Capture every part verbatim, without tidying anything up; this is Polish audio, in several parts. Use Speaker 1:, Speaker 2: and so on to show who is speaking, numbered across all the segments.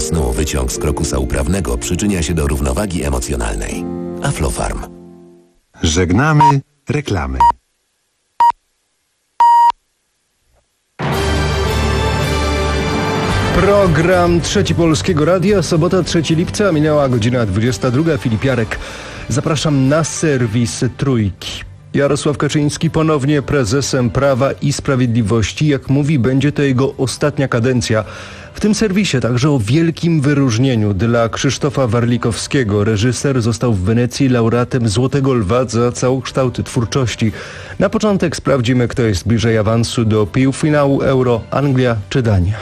Speaker 1: snu wyciąg z krokusa uprawnego przyczynia się do równowagi emocjonalnej. Aflofarm.
Speaker 2: Żegnamy reklamy.
Speaker 3: Program Trzeci Polskiego Radia, sobota trzeciego lipca, minęła godzina dwudziesta druga. Filip Jarek. Zapraszam na serwis Trójki. Jarosław Kaczyński ponownie prezesem Prawa i Sprawiedliwości. Jak mówi, będzie to jego ostatnia kadencja. W tym serwisie także o wielkim wyróżnieniu dla Krzysztofa Warlikowskiego. Reżyser został w Wenecji laureatem Złotego Lwa za całokształt twórczości. Na początek sprawdzimy, kto jest bliżej awansu do półfinału Euro, Anglia czy Dania.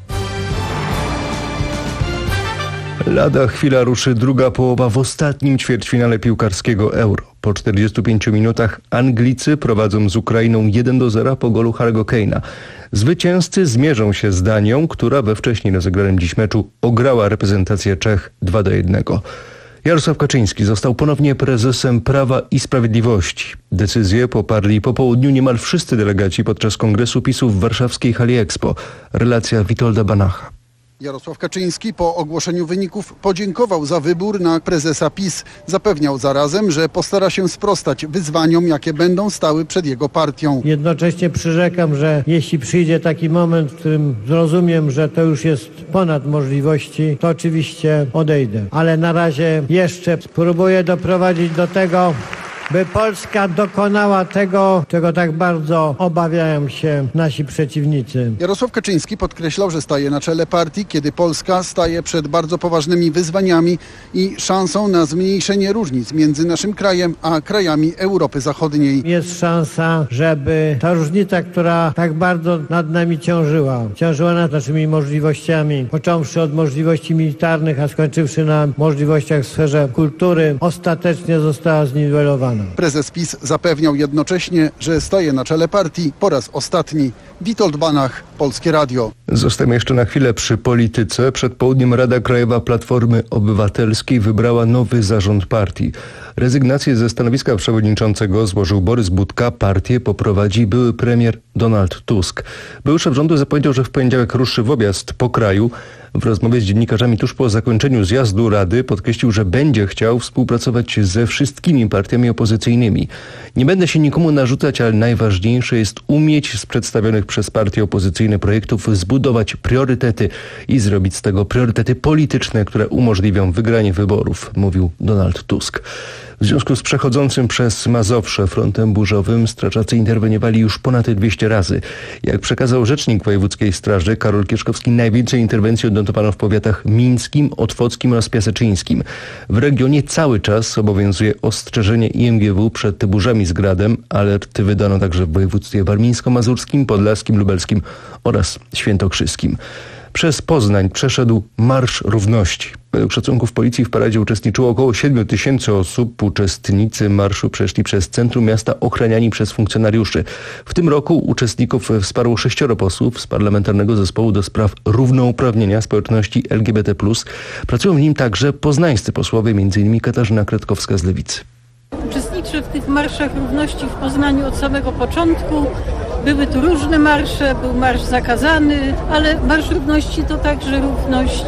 Speaker 3: Lada chwila ruszy druga połowa w ostatnim ćwierćfinale piłkarskiego Euro. Po czterdziestu pięciu minutach Anglicy prowadzą z Ukrainą jeden do zera po golu Harry'ego Kane'a. Zwycięzcy zmierzą się z Danią, która we wcześniej rozegranym dziś meczu ograła reprezentację Czech dwa do jednego. Jarosław Kaczyński został ponownie prezesem Prawa i Sprawiedliwości. Decyzję poparli po południu niemal wszyscy delegaci podczas kongresu PiSu w warszawskiej hali Expo. Relacja Witolda Banacha.
Speaker 4: Jarosław Kaczyński po ogłoszeniu wyników podziękował za wybór na prezesa PiS. Zapewniał zarazem, że postara się sprostać wyzwaniom, jakie będą stały przed jego partią.
Speaker 5: Jednocześnie przyrzekam, że jeśli przyjdzie taki moment, w którym zrozumiem, że to już jest ponad możliwości, to oczywiście odejdę. Ale na razie jeszcze spróbuję doprowadzić do tego, by Polska dokonała tego, czego tak bardzo obawiają się nasi przeciwnicy.
Speaker 4: Jarosław Kaczyński podkreślał, że staje na czele partii, kiedy Polska staje przed bardzo poważnymi wyzwaniami i szansą na zmniejszenie różnic między naszym krajem a krajami Europy Zachodniej.
Speaker 5: Jest szansa, żeby ta różnica, która tak bardzo nad nami ciążyła, ciążyła nad naszymi możliwościami, począwszy od możliwości militarnych, a skończywszy na możliwościach w sferze kultury, ostatecznie została zniwelowana.
Speaker 4: Prezes PiS zapewniał jednocześnie, że staje na czele partii po raz ostatni. Witold Banach, Polskie Radio.
Speaker 3: Zostajemy jeszcze na chwilę przy polityce. Przed południem Rada Krajowa Platformy Obywatelskiej wybrała nowy zarząd partii. Rezygnację ze stanowiska przewodniczącego złożył Borys Budka. Partię poprowadzi były premier Donald Tusk. Były szef rządu zapowiedział, że w poniedziałek ruszy w objazd po kraju. W rozmowie z dziennikarzami tuż po zakończeniu zjazdu Rady podkreślił, że będzie chciał współpracować ze wszystkimi partiami opozycyjnymi. Nie będę się nikomu narzucać, ale najważniejsze jest umieć z przedstawionych przez partie opozycyjne projektów zbudować priorytety i zrobić z tego priorytety polityczne, które umożliwią wygranie wyborów, mówił Donald Tusk. W związku z przechodzącym przez Mazowsze frontem burzowym strażacy interweniowali już ponad dwieście razy. Jak przekazał rzecznik wojewódzkiej straży Karol Kieszkowski, najwięcej interwencji odnotowano w powiatach mińskim, otwockim oraz piaseczyńskim. W regionie cały czas obowiązuje ostrzeżenie I M G W przed burzami z gradem. Alerty wydano także w województwie warmińsko-mazurskim, podlaskim, lubelskim oraz świętokrzyskim. Przez Poznań przeszedł Marsz Równości. Według szacunków policji w paradzie uczestniczyło około siedmiu tysięcy osób. Uczestnicy marszu przeszli przez centrum miasta ochraniani przez funkcjonariuszy. W tym roku uczestników wsparło sześcioro posłów z Parlamentarnego Zespołu do Spraw Równouprawnienia Społeczności L G B T plus. Pracują w nim także poznańscy posłowie, m in Katarzyna Kretkowska z Lewicy.
Speaker 6: Uczestniczę w tych marszach równości w Poznaniu od samego początku. Były tu różne marsze, był marsz zakazany, ale Marsz Równości to także równość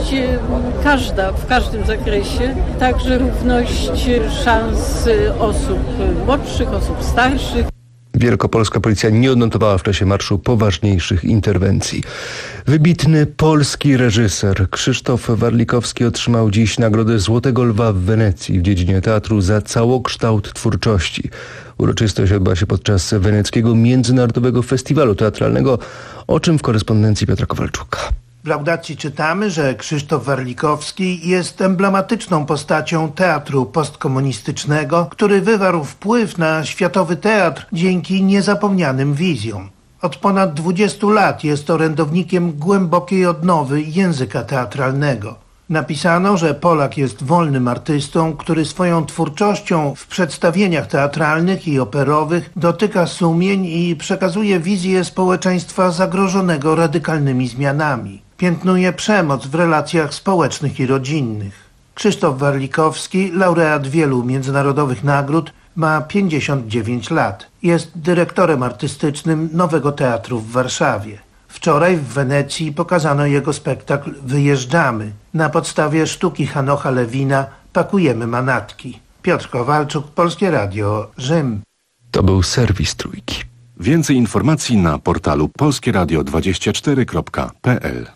Speaker 6: każda, w każdym zakresie, także równość szans osób młodszych, osób starszych.
Speaker 3: Wielkopolska policja nie odnotowała w czasie marszu poważniejszych interwencji. Wybitny polski reżyser Krzysztof Warlikowski otrzymał dziś nagrodę Złotego Lwa w Wenecji w dziedzinie teatru za całokształt twórczości. Uroczystość odbyła się podczas weneckiego Międzynarodowego Festiwalu Teatralnego, o czym w korespondencji Piotra Kowalczuka.
Speaker 7: W laudacji czytamy, że Krzysztof Warlikowski jest emblematyczną postacią teatru postkomunistycznego, który wywarł wpływ na światowy teatr dzięki niezapomnianym wizjom. Od ponad dwudziestu lat jest orędownikiem głębokiej odnowy języka teatralnego. Napisano, że Polak jest wolnym artystą, który swoją twórczością w przedstawieniach teatralnych i operowych dotyka sumień i przekazuje wizję społeczeństwa zagrożonego radykalnymi zmianami. Piętnuje przemoc w relacjach społecznych i rodzinnych. Krzysztof Warlikowski, laureat wielu międzynarodowych nagród, ma pięćdziesiąt dziewięć lat. Jest dyrektorem artystycznym Nowego Teatru w Warszawie. W Wczoraj w Wenecji pokazano jego spektakl Wyjeżdżamy. Na podstawie sztuki Hanocha Lewina Pakujemy manatki. Piotr Kowalczuk, Polskie Radio, Rzym.
Speaker 3: To był serwis Trójki.
Speaker 8: Więcej informacji na portalu polskieradio dwadzieścia cztery kropka p l.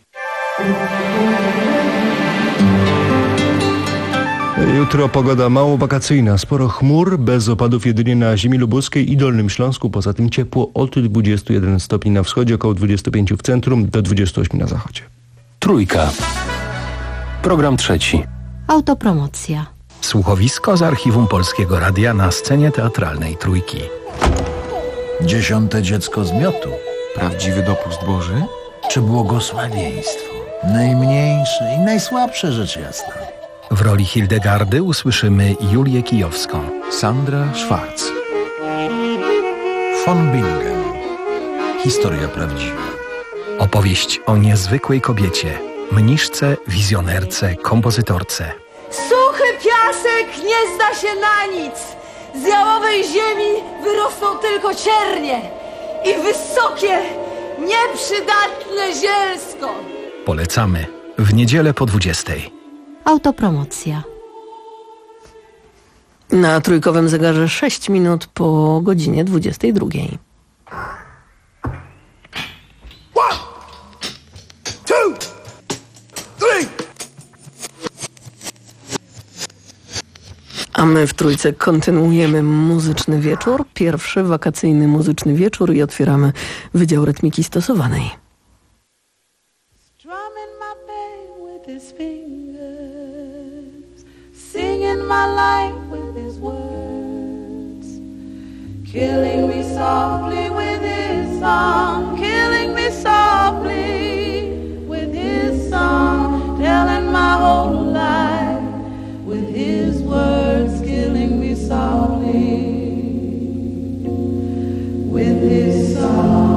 Speaker 3: Jutro pogoda mało wakacyjna, sporo chmur, bez opadów jedynie na ziemi lubuskiej i Dolnym Śląsku. Poza tym ciepło od dwudziestu jeden stopni na wschodzie, około dwudziestu pięciu w centrum, do dwudziestu ośmiu na zachodzie.
Speaker 1: Trójka. Program trzeci.
Speaker 9: Autopromocja.
Speaker 10: Słuchowisko z archiwum Polskiego Radia na scenie teatralnej Trójki.
Speaker 11: Dziesiąte dziecko z miotu.
Speaker 12: Prawdziwy dopust Boży?
Speaker 11: Czy błogosławieństwo? Najmniejsze i najsłabsze rzecz jasna.
Speaker 10: W roli Hildegardy usłyszymy Julię Kijowską.
Speaker 12: Sandra Schwarz.
Speaker 11: Von Bingen. Historia prawdziwa.
Speaker 10: Opowieść o niezwykłej kobiecie, mniszce, wizjonerce, kompozytorce.
Speaker 13: Suchy piasek nie zda się na nic. Z jałowej ziemi wyrosną tylko ciernie i wysokie, nieprzydatne zielsko.
Speaker 10: Polecamy w niedzielę po dwudziestej.
Speaker 9: Autopromocja.
Speaker 14: Na trójkowym zegarze sześć minut po godzinie dwudziestej drugiej.
Speaker 15: One, two, three.
Speaker 14: A my w Trójce kontynuujemy muzyczny wieczór. Pierwszy wakacyjny muzyczny wieczór i otwieramy Wydział Rytmiki Stosowanej.
Speaker 16: Singing my life with his words, killing me softly with his song, killing me softly with his song, telling my whole life with his words, killing me softly with his song.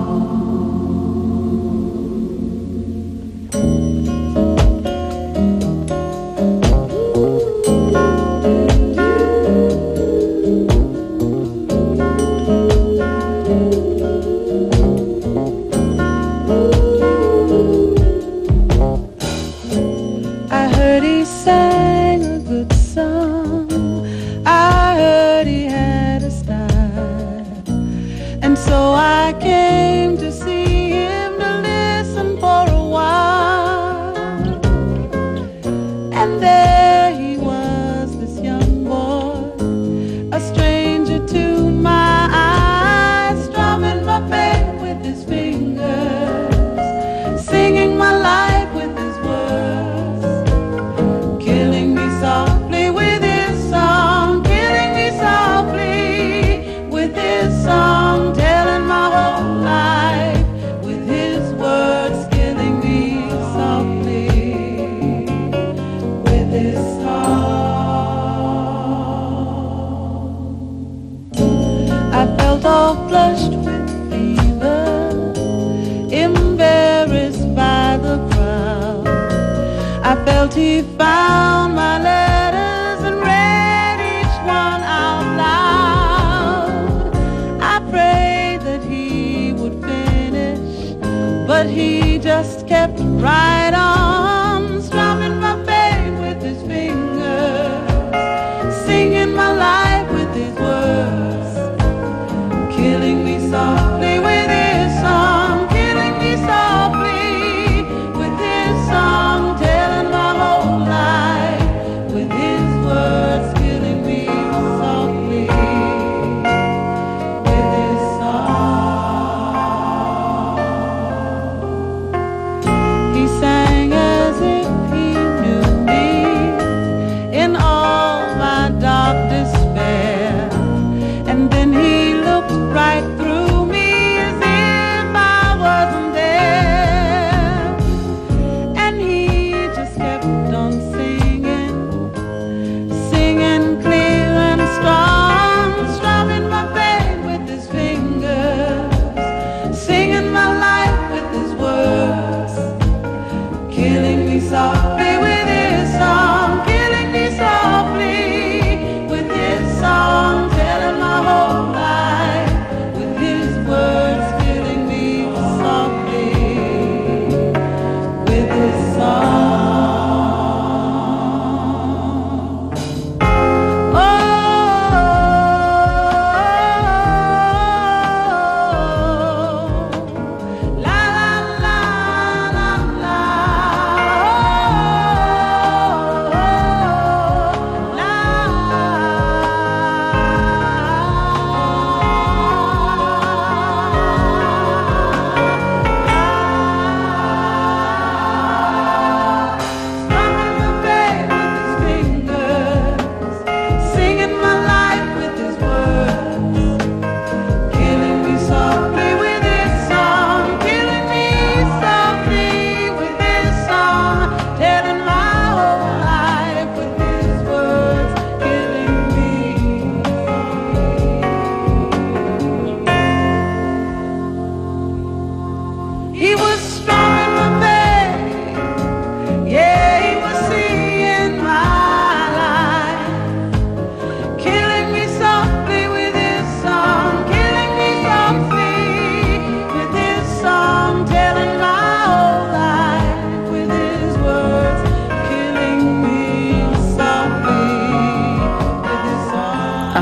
Speaker 16: He found my letters and read each one out loud. I prayed that he would finish, but he just kept right on, strumming my pain with his fingers, singing my life with his words, killing me softly with his song, killing me softly with his song, telling my whole life with his words, killing me softly with his song. He sang as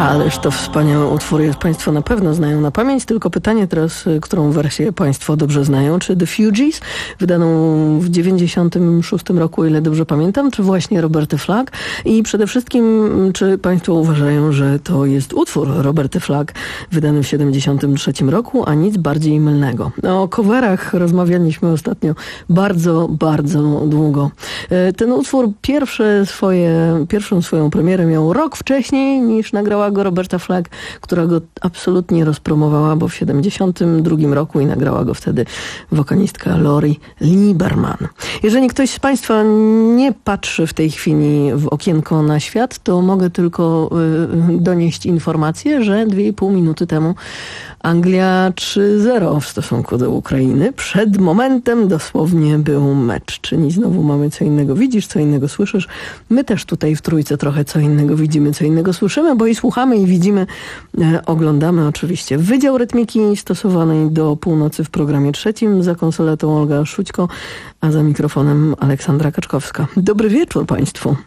Speaker 14: Ależ to wspaniały utwór jest. Państwo na pewno znają na pamięć, tylko pytanie teraz, którą wersję Państwo dobrze znają? Czy The Fugees, wydaną w dziewięćdziesiątym szóstym roku, o ile dobrze pamiętam, czy właśnie Roberty Flack? I przede wszystkim, czy Państwo uważają, że to jest utwór Roberty Flack, wydany w siedemdziesiątym trzecim roku, a nic bardziej mylnego? O coverach rozmawialiśmy ostatnio bardzo, bardzo długo. Ten utwór pierwsze swoje, pierwszą swoją premierę miał rok wcześniej niż nagrała go Roberta Flack, która go absolutnie rozpromowała, bo w siedemdziesiątym drugim roku i nagrała go wtedy wokalistka Lori Lieberman. Jeżeli ktoś z Państwa nie patrzy w tej chwili w okienko na świat, to mogę tylko y, donieść informację, że dwie i pół minuty temu Anglia trzy zero w stosunku do Ukrainy. Przed momentem dosłownie był mecz. Czyli znowu mamy co innego widzisz, co innego słyszysz. My też tutaj w Trójce trochę co innego widzimy, co innego słyszymy, bo i słuchamy, i widzimy, e, oglądamy oczywiście. Wydział Rytmiki stosowanej do północy w programie trzecim. Za konsoletą Olga Szućko, a za mikrofonem Aleksandra Kaczkowska. Dobry wieczór Państwu.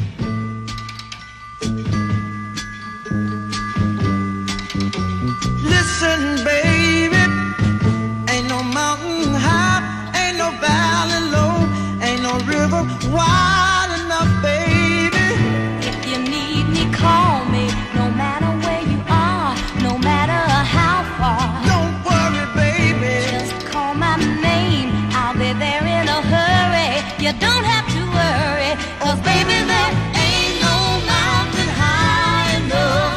Speaker 17: Listen, baby, ain't no mountain high, ain't no valley low, ain't no river wide enough, baby.
Speaker 18: If you need me, call me, no matter where you are, no matter how far.
Speaker 17: Don't worry, baby,
Speaker 18: just call my name, I'll be there in a hurry. You don't have to worry, 'cause baby, there ain't no mountain high enough.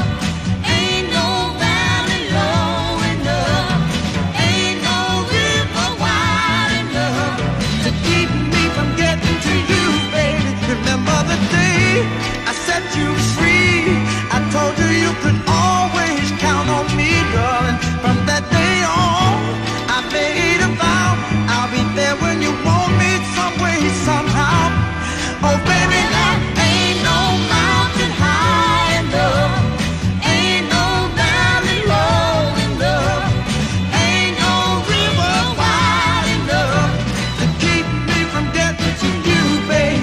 Speaker 17: Remember the day I set you free. I told you you could always count on me, darling. From that day on, I made a vow I'll be there when you want me, some way, somehow. Oh, baby, there ain't no mountain high enough, ain't no valley low enough, ain't no river wide enough to keep me from getting to you, baby.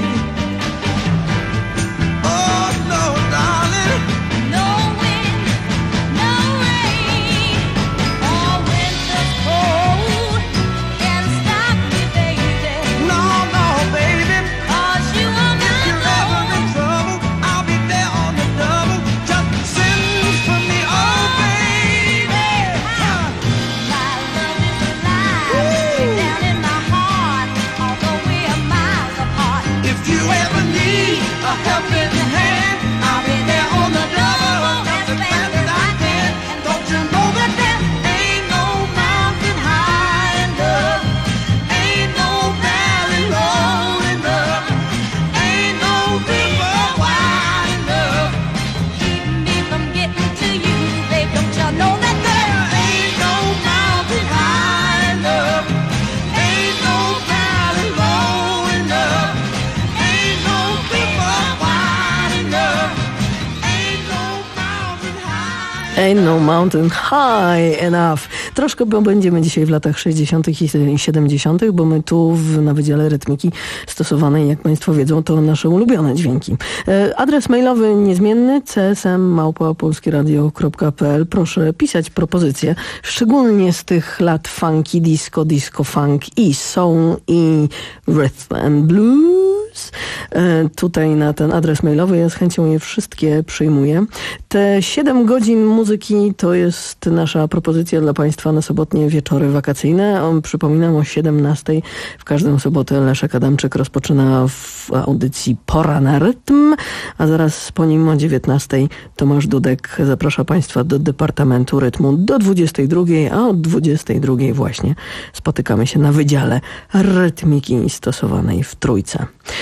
Speaker 14: Ain't no mountain high enough. Troszkę bo będziemy dzisiaj w latach sześćdziesiątych i siedemdziesiątych, bo my tu w, na Wydziale Rytmiki stosowanej, jak Państwo wiedzą, to nasze ulubione dźwięki. E, adres mailowy niezmienny c s m małpa polskieradio kropka p l. Proszę pisać propozycje, szczególnie z tych lat funky, disco, disco funk i soul i rhythm and blues. E, tutaj na ten adres mailowy ja z chęcią je wszystkie przyjmuję. Te siedem godzin muzyki to jest nasza propozycja dla Państwa na sobotnie wieczory wakacyjne. Przypominam, o siedemnastej w każdą sobotę Leszek Adamczyk rozpoczyna w audycji Pora na rytm, a zaraz po nim o dziewiętnastej Tomasz Dudek zaprasza Państwa do Departamentu Rytmu do dwudziestej drugiej, a od dwudziestej drugiej właśnie spotykamy się na Wydziale Rytmiki stosowanej w Trójce.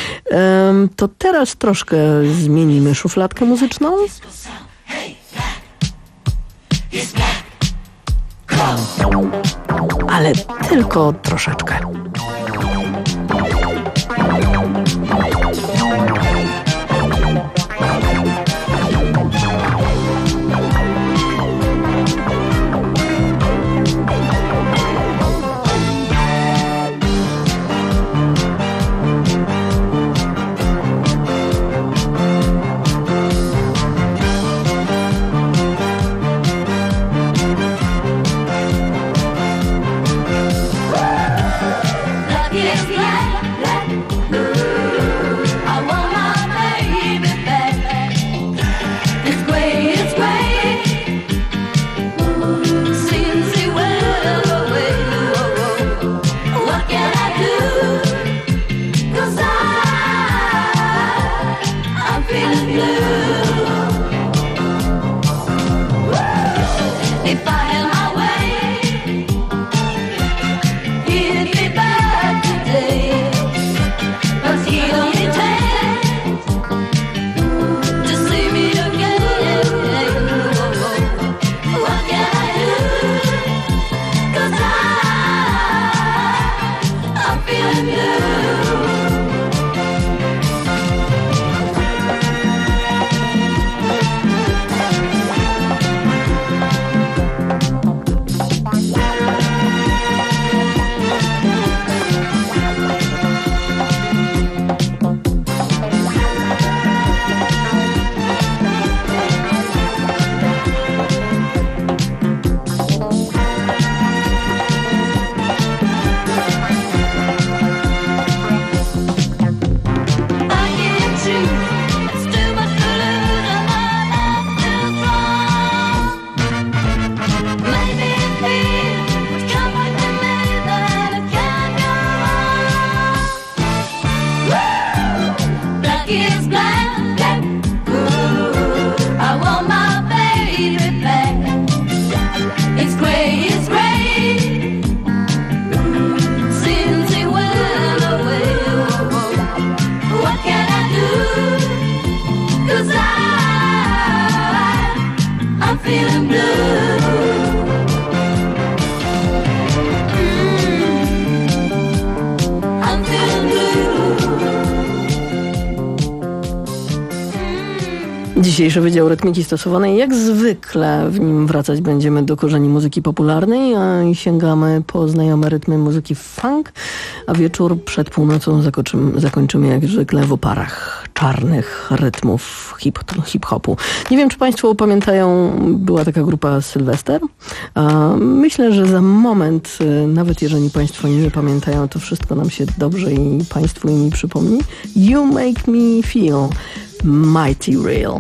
Speaker 14: Um, to teraz troszkę zmienimy szufladkę muzyczną. Ale tylko troszeczkę. Dzisiejszy Wydział Rytmiki Stosowanej, jak zwykle w nim wracać będziemy do korzeni muzyki popularnej, a i sięgamy po znajome rytmy muzyki funk, a wieczór przed północą zakończymy, zakończymy jak zwykle w oparach czarnych rytmów hip, hip-hopu. Nie wiem, czy Państwo pamiętają, była taka grupa Sylwester. Myślę, że za moment, nawet jeżeli Państwo nie pamiętają, to wszystko nam się dobrze i Państwu i mi przypomni. You make me feel mighty real.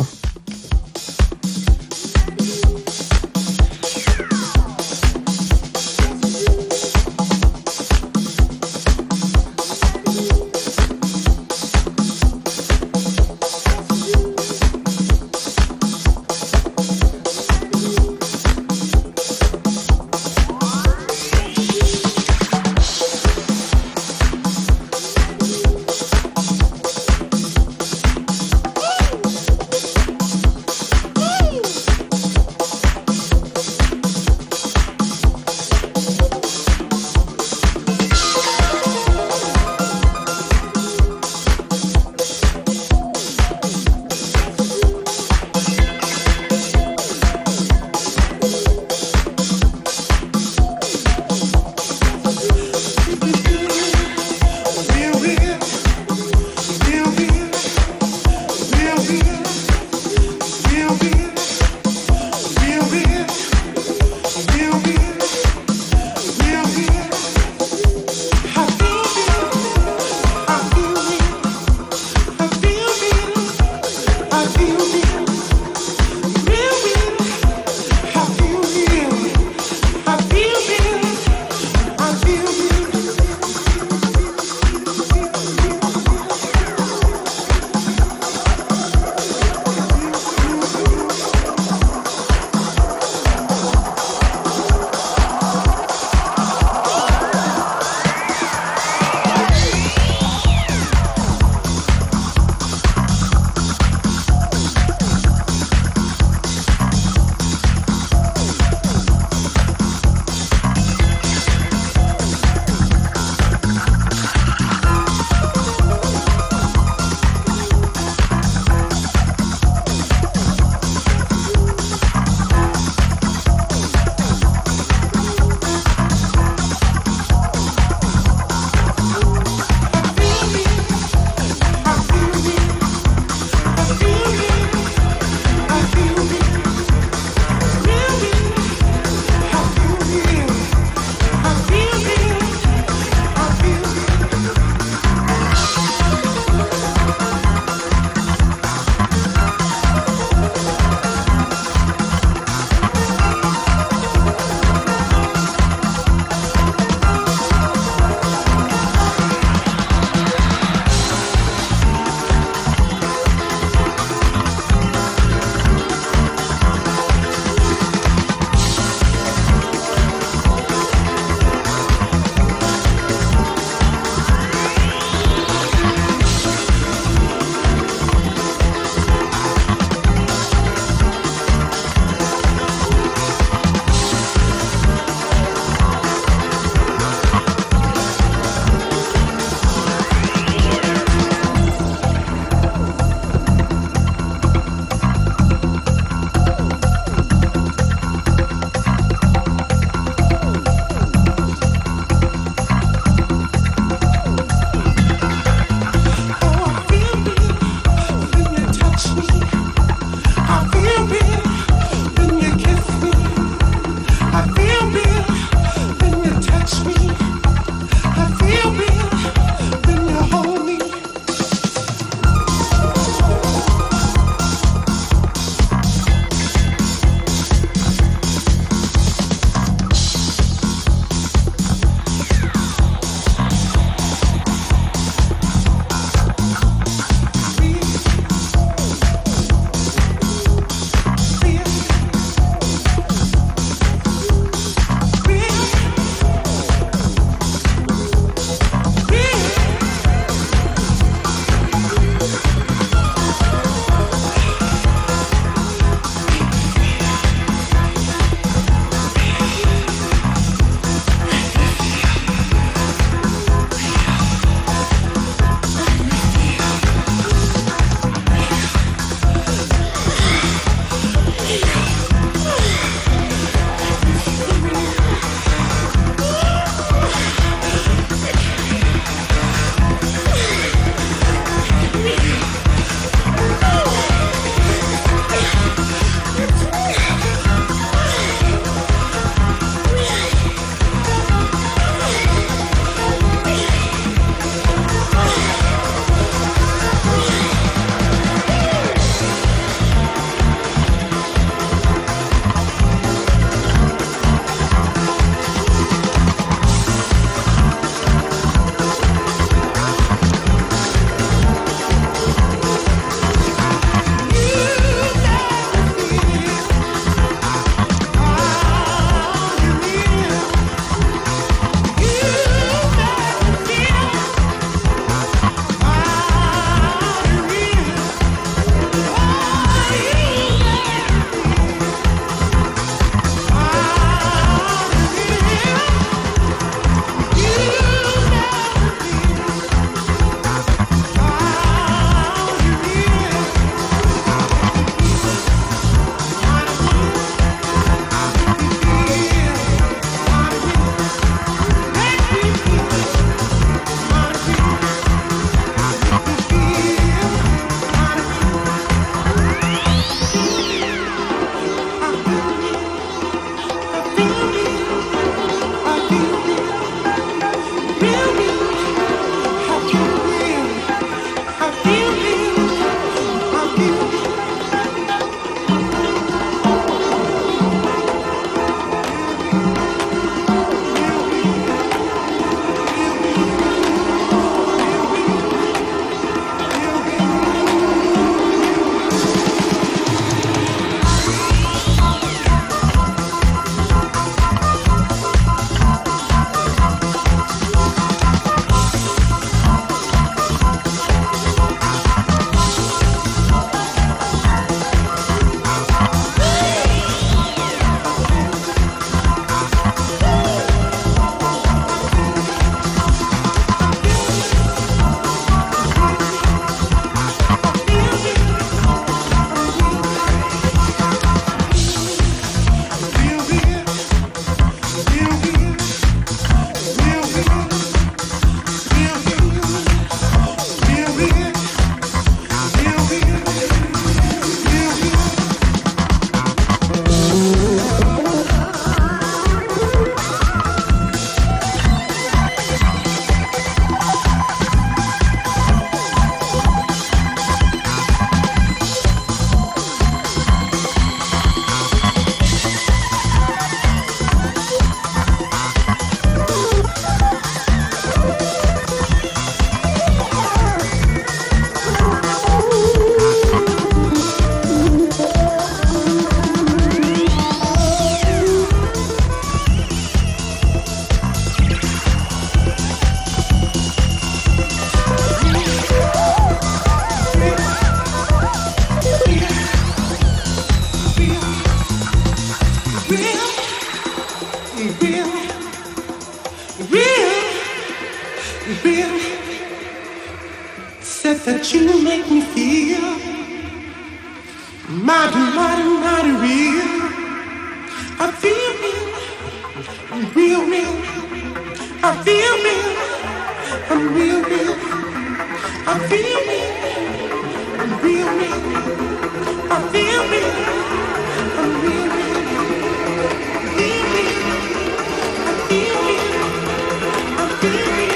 Speaker 19: that you make me feel mighty, mighty, mighty real. I feel real, real, real. I feel real, I'm real, real. I feel real, I'm real, real. I feel real, I'm real, real. Feel real, I feel real, I feel real.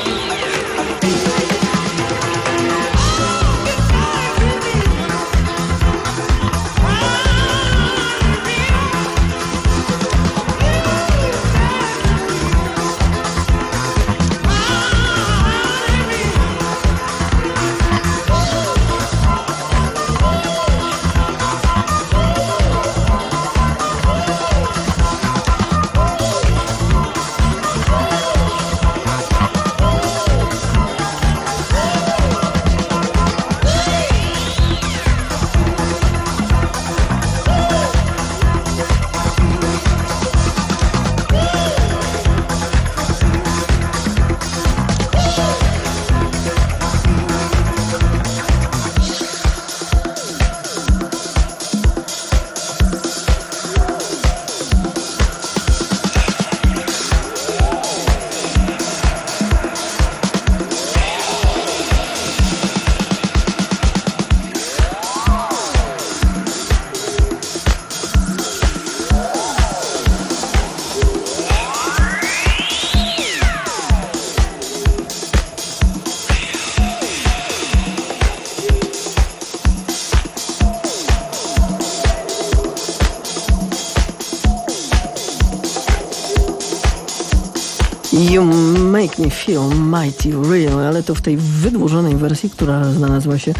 Speaker 14: You Make Me Feel Mighty Real, ale to w tej wydłużonej wersji, która znalazła się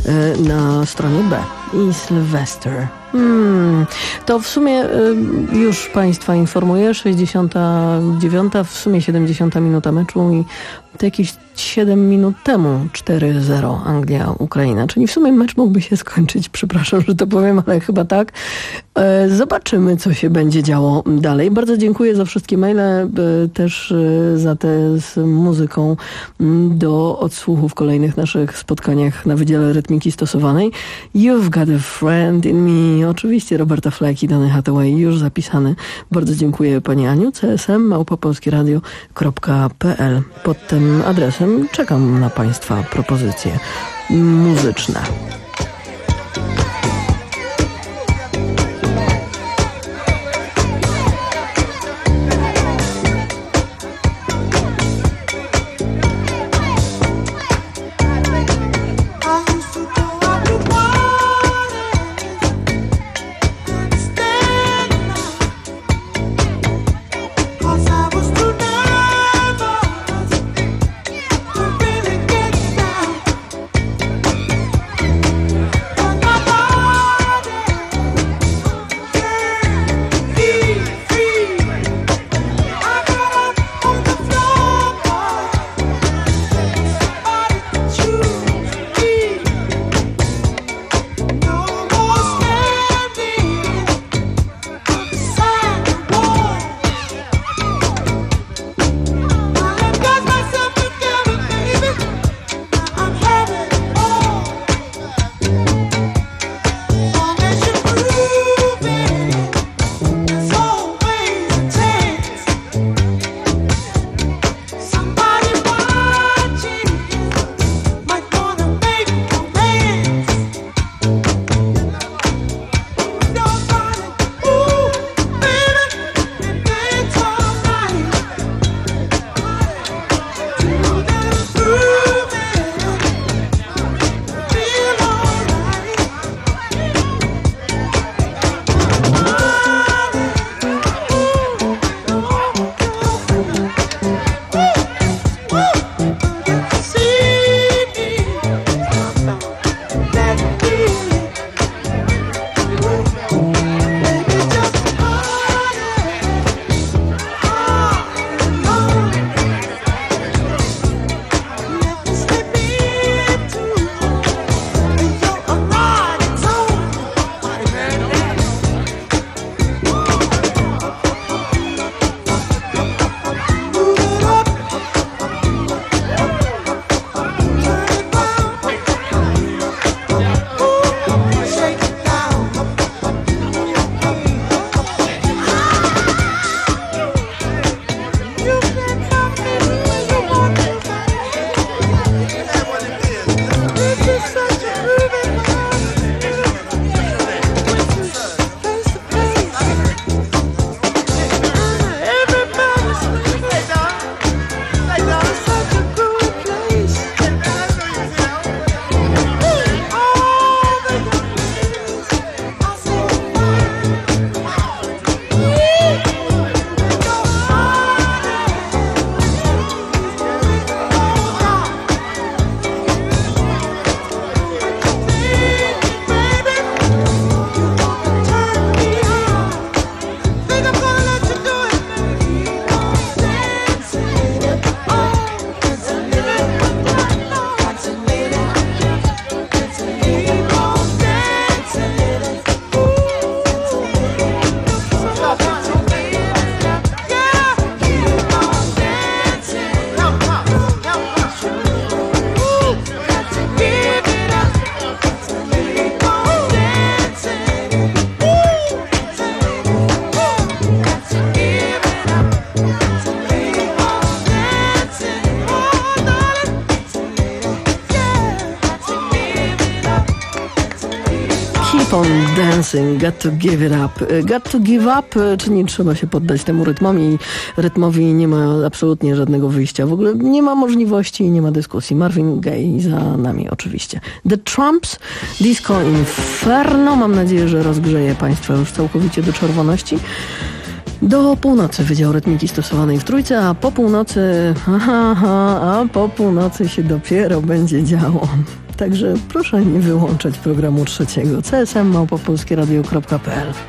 Speaker 14: na stronie B. I Sylvester. Hmm. To w sumie już Państwa informuję, sześćdziesiąta dziewiąta, w sumie siedemdziesiąta minuta meczu i to jakieś siedem minut temu cztery zero Anglia-Ukraina, czyli w sumie mecz mógłby się skończyć, przepraszam, że to powiem, ale chyba tak. Zobaczymy, co się będzie działo dalej. Bardzo dziękuję za wszystkie maile, też za te z muzyką do odsłuchu w kolejnych naszych spotkaniach na Wydziale Rytmiki Stosowanej. You've Got a Friend in Me, oczywiście Roberta Fleck i Donny Hathaway już zapisany. Bardzo dziękuję Pani Aniu, c s m małpa polskie radio kropka p l. Pod tym adresem czekam na Państwa propozycje muzyczne.
Speaker 19: Thank you.
Speaker 14: Keep on dancing, got to give it up. Got to give up, czyli trzeba się poddać temu rytmowi. Rytmowi nie ma absolutnie żadnego wyjścia. W ogóle nie ma możliwości i nie ma dyskusji. Marvin Gaye za nami oczywiście. The Trumps, Disco Inferno. Mam nadzieję, że rozgrzeje Państwa już całkowicie do czerwoności. Do północy Wydział Rytmiki stosowanej w Trójce, a po północy, aha, aha, a po północy się dopiero będzie działo. Także proszę nie wyłączać programu trzeciego. c s m małpa polskie radio kropka p l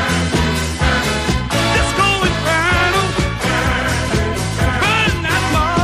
Speaker 19: Burn that mother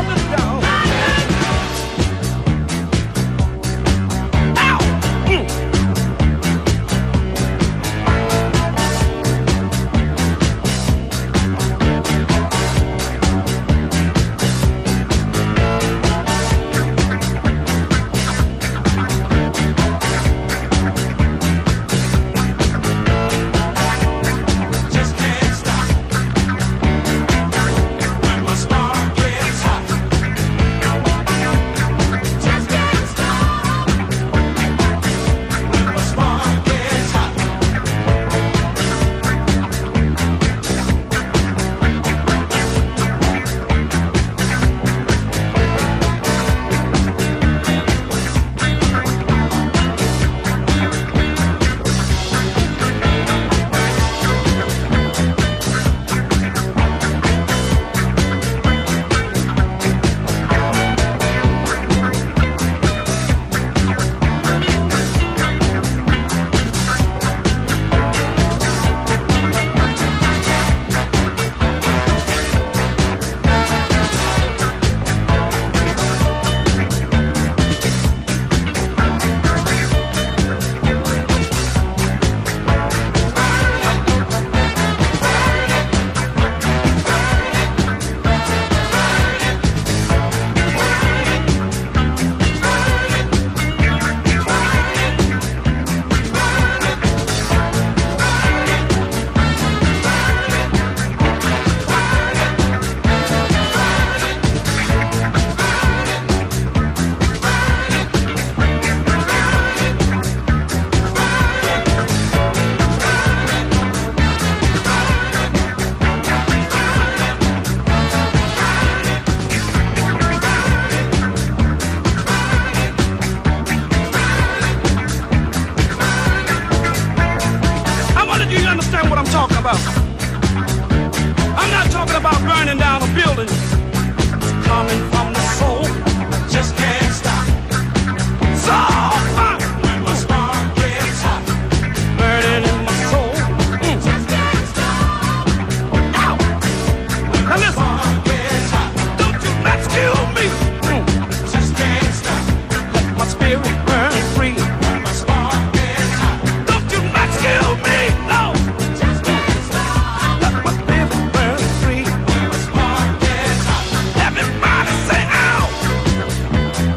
Speaker 17: about burning down a building. It's coming from the soul. Just can't stop. So hot. When my spark gets hot. Burning in my soul. Mm. Just can't stop. Ow. When my spark gets hot. Don't you let's kill me. Mm. Just can't stop. Let my spirit burn free. When my spark gets hot. Don't you let's kill me. No. Just can't stop. Let my spirit burn free. When my spark gets hot. Everybody say ow.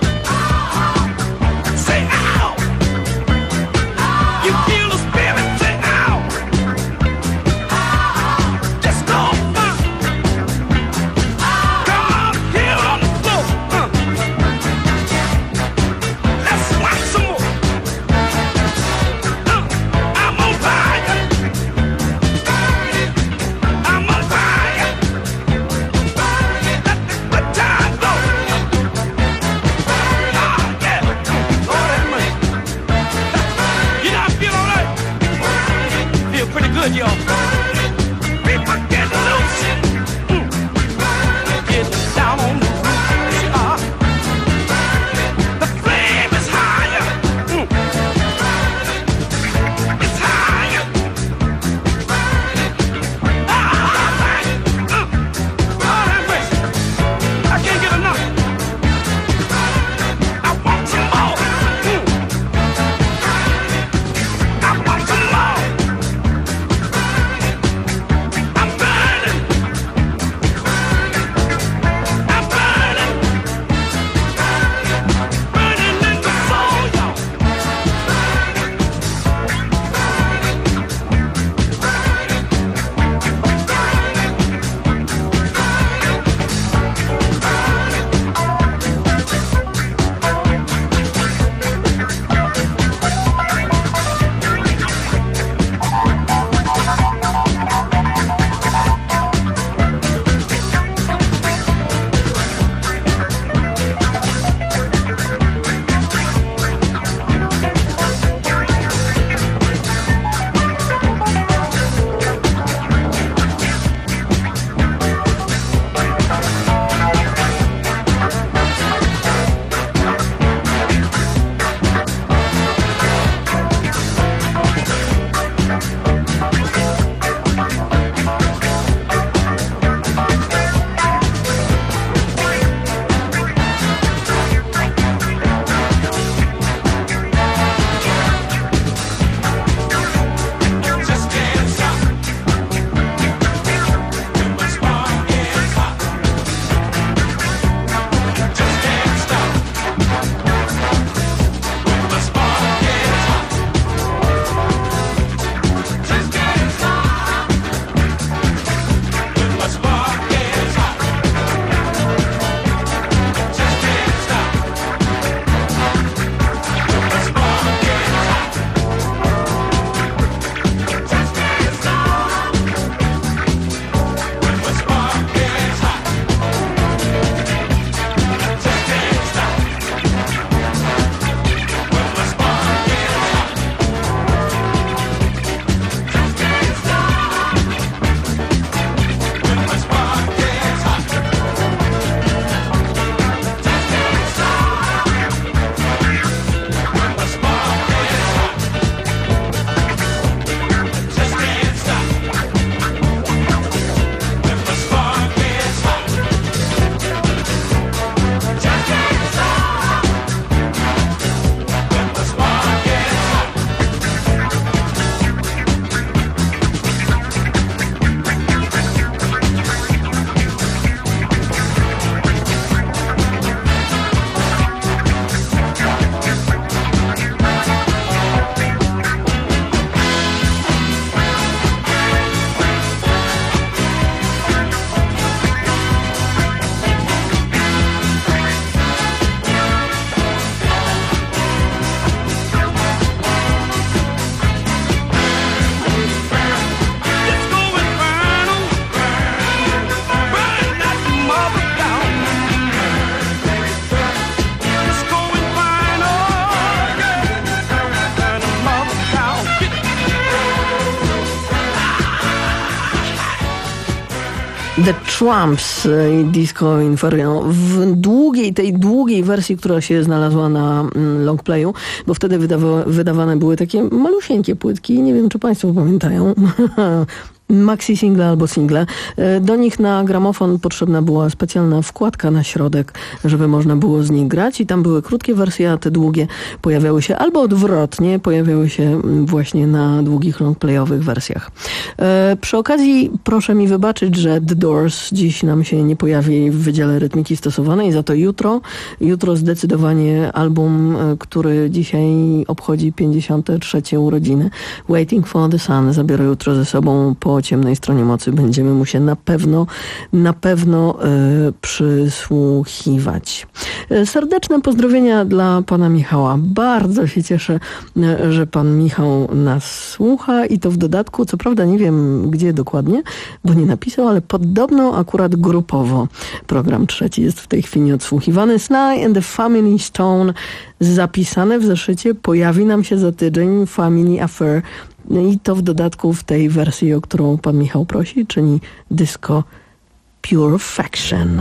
Speaker 14: The Trumps i Disco Inferno w długiej, tej długiej wersji, która się znalazła na longplayu, bo wtedy wydawa- wydawane były takie malusieńkie płytki, nie wiem czy Państwo pamiętają. Maxi single albo single. Do nich na gramofon potrzebna była specjalna wkładka na środek, żeby można było z nich grać i tam były krótkie wersje, a te długie pojawiały się albo odwrotnie, pojawiały się właśnie na długich longplayowych wersjach. E, przy okazji proszę mi wybaczyć, że The Doors dziś nam się nie pojawi w Wydziale Rytmiki Stosowanej, za to jutro, jutro zdecydowanie album, który dzisiaj obchodzi pięćdziesiąte trzecie urodziny. Waiting for the Sun zabiorę jutro ze sobą po Ciemnej Stronie Mocy. Będziemy mu się na pewno, na pewno e, przysłuchiwać. E, serdeczne pozdrowienia dla pana Michała. Bardzo się cieszę, e, że pan Michał nas słucha i to w dodatku, co prawda nie wiem gdzie dokładnie, bo nie napisał, ale podobno akurat grupowo. Program trzeci jest w tej chwili odsłuchiwany. Sly and the Family Stone zapisane w zeszycie. Pojawi nam się za tydzień Family Affair. No i to w dodatku w tej wersji, o którą pan Michał prosi, czyli Disco Purification.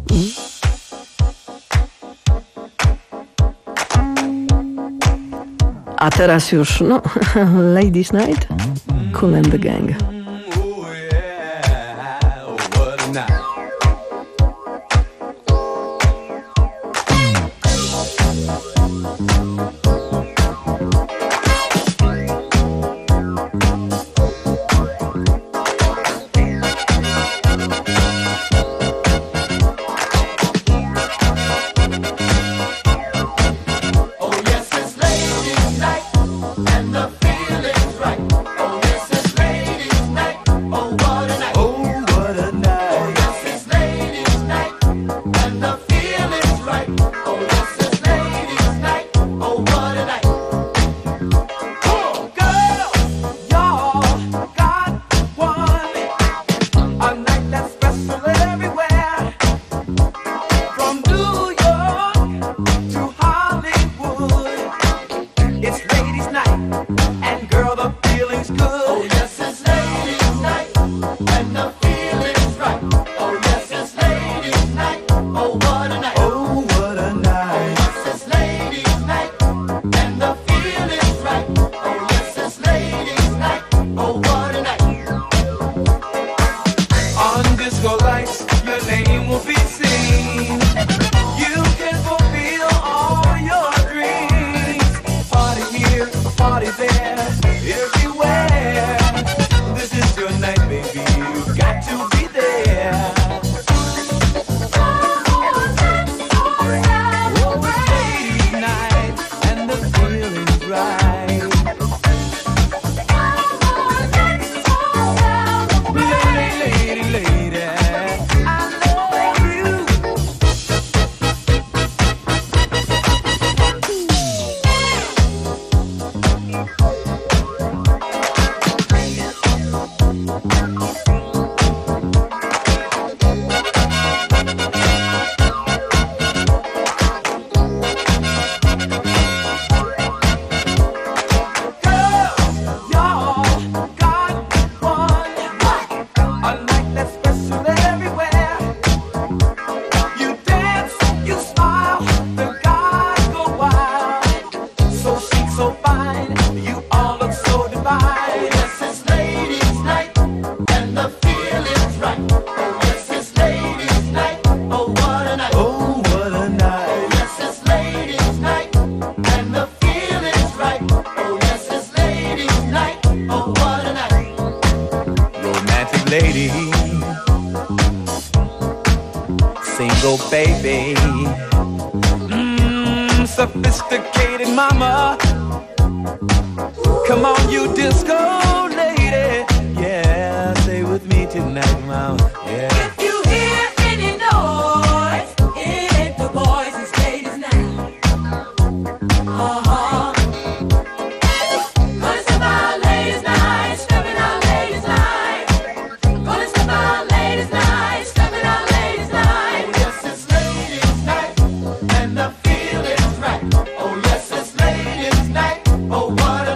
Speaker 14: A teraz już, no, Ladies Night, Kool and the Gang.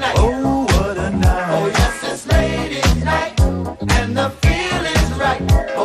Speaker 17: Right.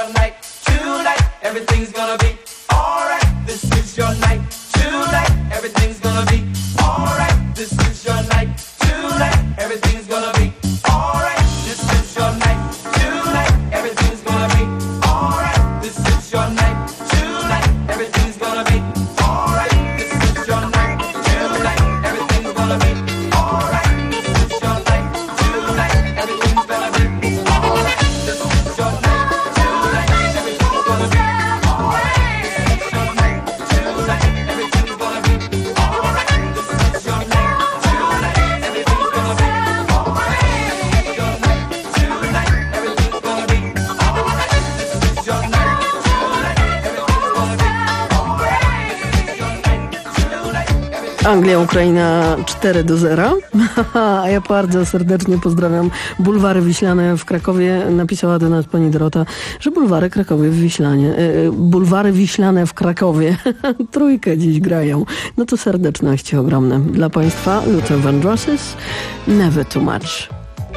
Speaker 17: your night. Tonight, everything's gonna be alright. This is your night. Tonight, everything's gonna be alright. This is your night. Tonight, everything's gonna be alright. This is your night. Tonight, everything's gonna be alright. This is your night. Tonight, everything's gonna be alright. This is your night. Tonight, everything's gonna be alright. This is your night. Tonight, everything's gonna be alright. This is your night. Tonight, everything's gonna be alright. This is your night. Tonight, everything's gonna be alright. This is your night. Tonight, everything's gonna be alright. This is your night. Tonight, everything's gonna be alright. This is your night. Tonight, everything's gonna be alright. This is your night. Tonight, everything's
Speaker 14: Anglia, Ukraina cztery do zera. A ja bardzo serdecznie pozdrawiam bulwary wiślane w Krakowie. Napisała do nas pani Dorota, że bulwary Krakowie w Wiślanie, e, bulwary wiślane w Krakowie trójkę dziś grają. No to serdeczności ogromne dla państwa. Luther Vandross, Never Too Much.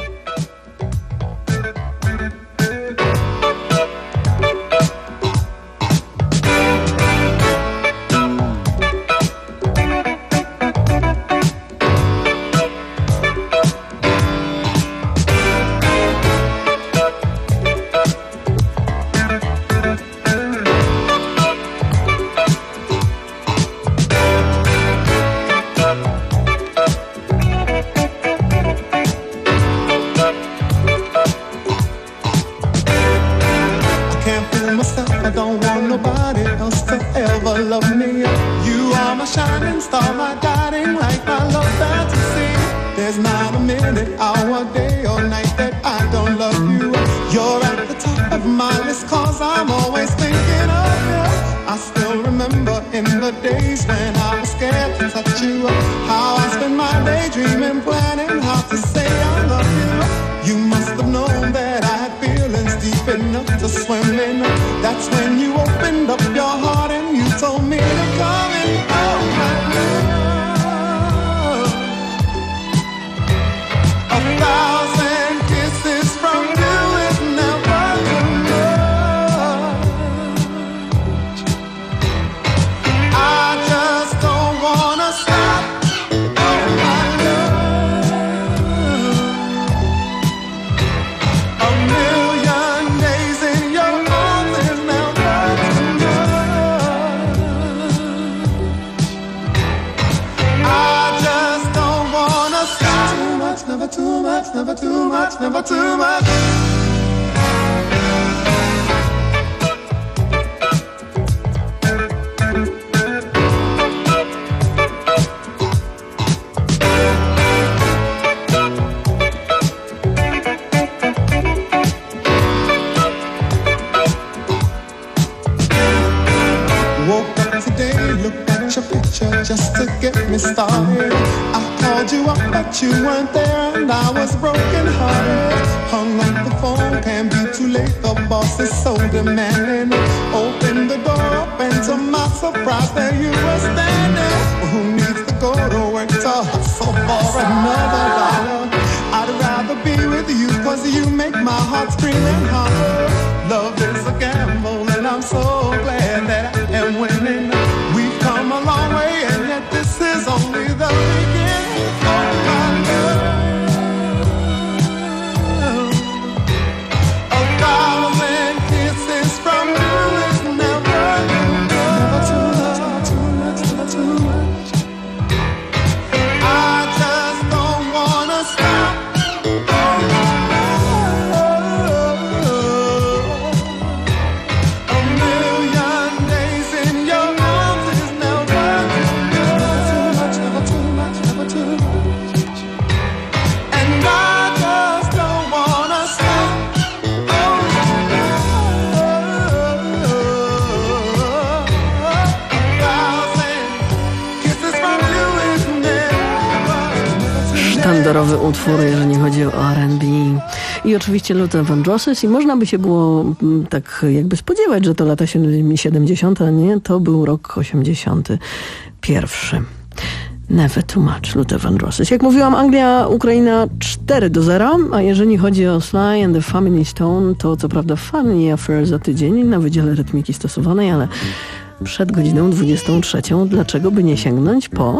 Speaker 14: Sztandarowy utwór, jeżeli chodzi o R and B. I oczywiście Luther Vandross i można by się było tak jakby spodziewać, że to lata siedemdziesiąte, a nie, to był rok osiemdziesiąty pierwszy. Never too much, Luther Vandross. Jak mówiłam, Anglia, Ukraina cztery do zera, a jeżeli chodzi o Sly and the Family Stone, to co prawda Family Affair za tydzień na Wydziale Rytmiki Stosowanej, ale przed godziną dwudziestą trzecią, dlaczego by nie sięgnąć po...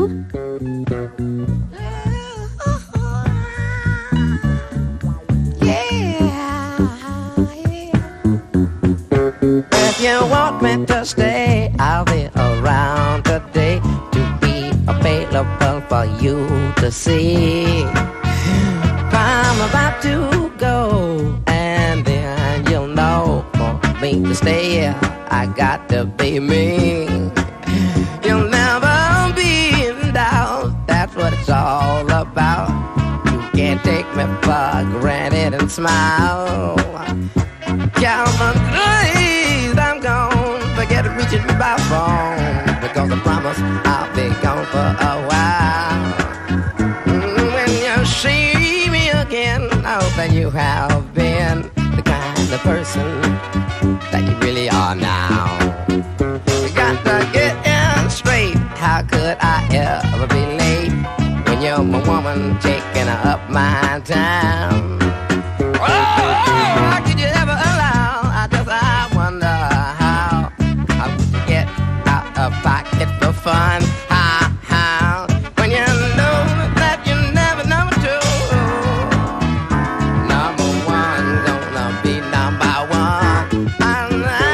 Speaker 20: If you want me to stay, I'll be around today to be available for you to see. I'm about to go, and then you'll know for me to stay. I got to be me. You'll never be in doubt. That's what it's all about. You can't take me for granted and smile. Count my days, I'm gone. Forget reaching me by phone, because I promise I'll be gone for a while. Mm, when you see me again, I hope that you have been the kind of person that you really are now. You got to get in straight. How could I ever be late when you're my woman taking up my time? Oh, how could you ever allow? I just I wonder how I would get out of pocket for fun. How, how when you know that you never number two, number one gonna be number one. I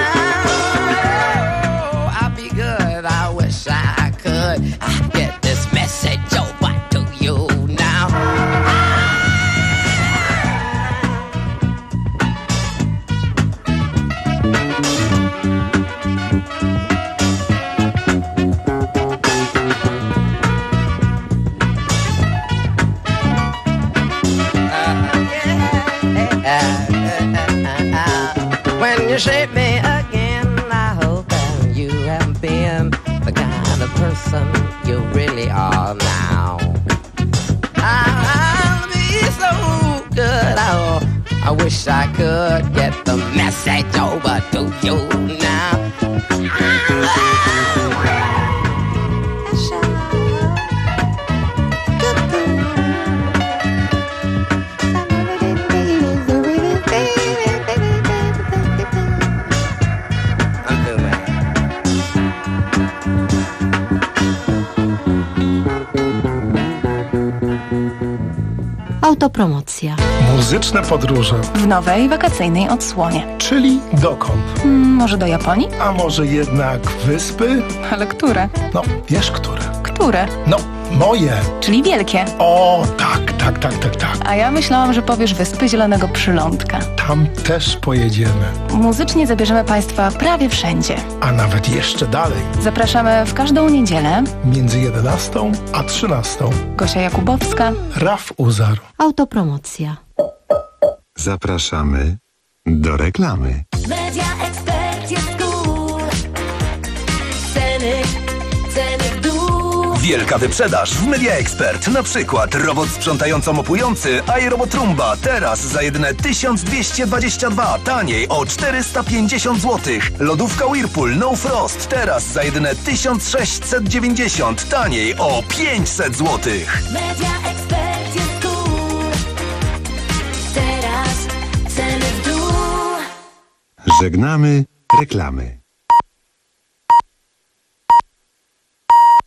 Speaker 20: know I'll be good. I wish I could I get this message over to you now. When you shape me again, I hope that you have been the kind of person you really are now. I'll be so good. Oh, I wish I could get the message over to you now.
Speaker 9: Autopromocja.
Speaker 21: Muzyczne podróże.
Speaker 22: W nowej, wakacyjnej odsłonie.
Speaker 21: Czyli dokąd?
Speaker 22: Hmm, może do Japonii?
Speaker 21: A może jednak wyspy?
Speaker 22: Ale które?
Speaker 21: No, wiesz które.
Speaker 22: Które?
Speaker 21: No, moje.
Speaker 22: Czyli wielkie.
Speaker 21: O, tak, tak, tak, tak, tak.
Speaker 22: A ja myślałam, że powiesz Wyspy Zielonego Przylądka.
Speaker 21: Tam też pojedziemy.
Speaker 22: Muzycznie zabierzemy Państwa prawie wszędzie.
Speaker 21: A nawet jeszcze dalej.
Speaker 22: Zapraszamy w każdą niedzielę.
Speaker 21: Między jedenastą a trzynastą.
Speaker 22: Gosia Jakubowska.
Speaker 21: Raf Uzar.
Speaker 9: Autopromocja.
Speaker 2: Zapraszamy do reklamy.
Speaker 18: Media Expert jest cool. Ceny, ceny w dół.
Speaker 23: Wielka wyprzedaż w Media Expert. Na przykład robot sprzątająco-mopujący iRobot Roomba teraz za jedyne tysiąc dwieście dwadzieścia dwa, taniej o czterysta pięćdziesiąt złotych. Lodówka Whirlpool No Frost teraz za jedyne tysiąc sześćset dziewięćdziesiąt, taniej o pięćset złotych.
Speaker 18: Media Expert jest cool. Teraz ceny w dół.
Speaker 2: Żegnamy reklamy.